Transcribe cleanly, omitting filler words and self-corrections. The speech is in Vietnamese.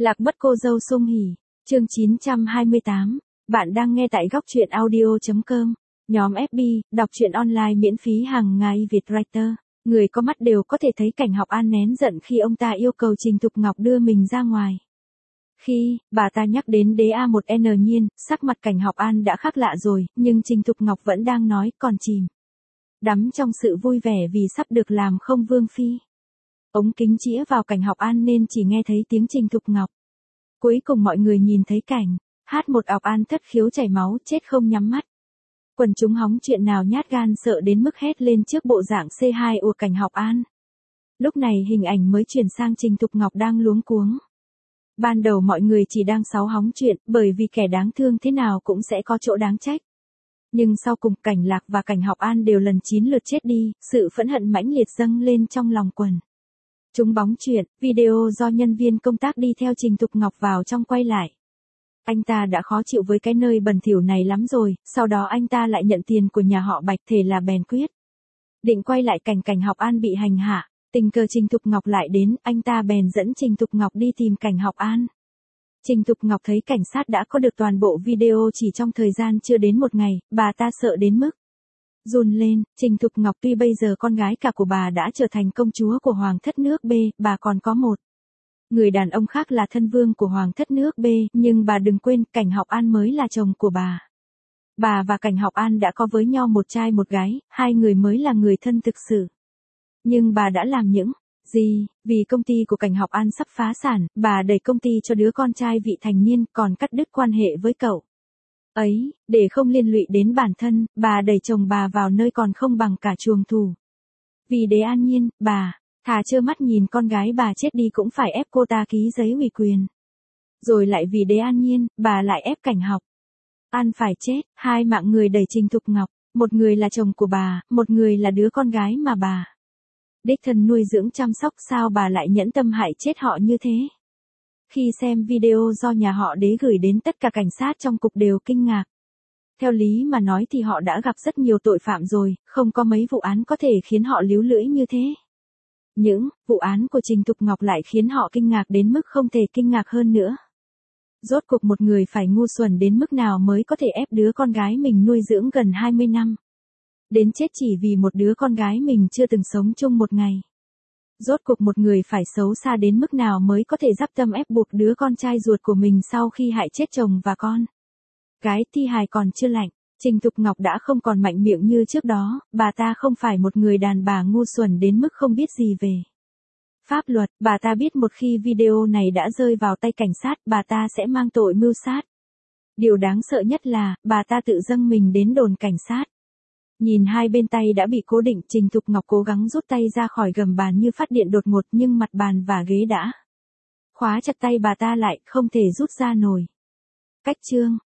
Lạc mất cô dâu Sung Hỉ, chương 928, bạn đang nghe tại góc truyện audio.com, nhóm FB, đọc truyện online miễn phí hàng ngày Việt Writer. Người có mắt đều có thể thấy cảnh Học An nén giận khi ông ta yêu cầu Trình Thục Ngọc đưa mình ra ngoài. Khi bà ta nhắc đến đế A1N Nhiên, sắc mặt cảnh Học An đã khác lạ rồi, nhưng Trình Thục Ngọc vẫn đang nói còn chìm đắm trong sự vui vẻ vì sắp được làm không vương phi. Ống kính chĩa vào cảnh Học An nên chỉ nghe thấy tiếng Trình Thục Ngọc. Cuối cùng mọi người nhìn thấy cảnh hát một Học An thất khiếu chảy máu chết không nhắm mắt. Quần chúng hóng chuyện nào nhát gan sợ đến mức hét lên trước bộ dạng C2 của cảnh Học An. Lúc này hình ảnh mới chuyển sang Trình Thục Ngọc đang luống cuống. Ban đầu mọi người chỉ đang sáu hóng chuyện bởi vì kẻ đáng thương thế nào cũng sẽ có chỗ đáng trách. Nhưng sau cùng cảnh Lạc và cảnh Học An đều lần 9 lượt chết đi, sự phẫn hận mãnh liệt dâng lên trong lòng quần chúng bóng chuyện, video do nhân viên công tác đi theo Trình Thục Ngọc vào trong quay lại. Anh ta đã khó chịu với cái nơi bẩn thỉu này lắm rồi, sau đó anh ta lại nhận tiền của nhà họ Bạch thế là bèn quyết định quay lại cảnh Học An bị hành hạ. Tình cờ Trình Thục Ngọc lại đến, anh ta bèn dẫn Trình Thục Ngọc đi tìm cảnh Học An. Trình Thục Ngọc thấy cảnh sát đã có được toàn bộ video chỉ trong thời gian chưa đến một ngày, bà ta sợ đến mức run lên. Trình Thục Ngọc tuy bây giờ con gái cả của bà đã trở thành công chúa của Hoàng thất nước B, bà còn có một người đàn ông khác là thân vương của Hoàng thất nước B, nhưng bà đừng quên cảnh Học An mới là chồng của bà. Bà và cảnh Học An đã có với nhau một trai một gái, hai người mới là người thân thực sự. Nhưng bà đã làm những gì? Vì công ty của cảnh Học An sắp phá sản, bà đẩy công ty cho đứa con trai vị thành niên còn cắt đứt quan hệ với cậu ấy, để không liên lụy đến bản thân, bà đẩy chồng bà vào nơi còn không bằng cả chuồng thù. Vì đế An Nhiên, bà thà trơ mắt nhìn con gái bà chết đi cũng phải ép cô ta ký giấy ủy quyền. Rồi lại vì đế An Nhiên, bà lại ép cảnh Học An phải chết. Hai mạng người đẩy Trình Thục Ngọc, một người là chồng của bà, một người là đứa con gái mà bà đích thân nuôi dưỡng chăm sóc, sao bà lại nhẫn tâm hại chết họ như thế? Khi xem video do nhà họ đế gửi đến, tất cả cảnh sát trong cục đều kinh ngạc. Theo lý mà nói thì họ đã gặp rất nhiều tội phạm rồi, không có mấy vụ án có thể khiến họ líu lưỡi như thế. Những vụ án của Trình Thục Ngọc lại khiến họ kinh ngạc đến mức không thể kinh ngạc hơn nữa. Rốt cuộc một người phải ngu xuẩn đến mức nào mới có thể ép đứa con gái mình nuôi dưỡng gần 20 năm. Đến chết chỉ vì một đứa con gái mình chưa từng sống chung một ngày. Rốt cuộc một người phải xấu xa đến mức nào mới có thể dắp tâm ép buộc đứa con trai ruột của mình sau khi hại chết chồng và con gái. Thi hài còn chưa lạnh, Trình Thục Ngọc đã không còn mạnh miệng như trước đó, bà ta không phải một người đàn bà ngu xuẩn đến mức không biết gì về pháp luật, bà ta biết một khi video này đã rơi vào tay cảnh sát, bà ta sẽ mang tội mưu sát. Điều đáng sợ nhất là, bà ta tự dâng mình đến đồn cảnh sát. Nhìn hai bên tay đã bị cố định, Trình Thục Ngọc cố gắng rút tay ra khỏi gầm bàn như phát điện đột ngột, nhưng mặt bàn và ghế đã khóa chặt tay bà ta lại, không thể rút ra nổi. Cách chương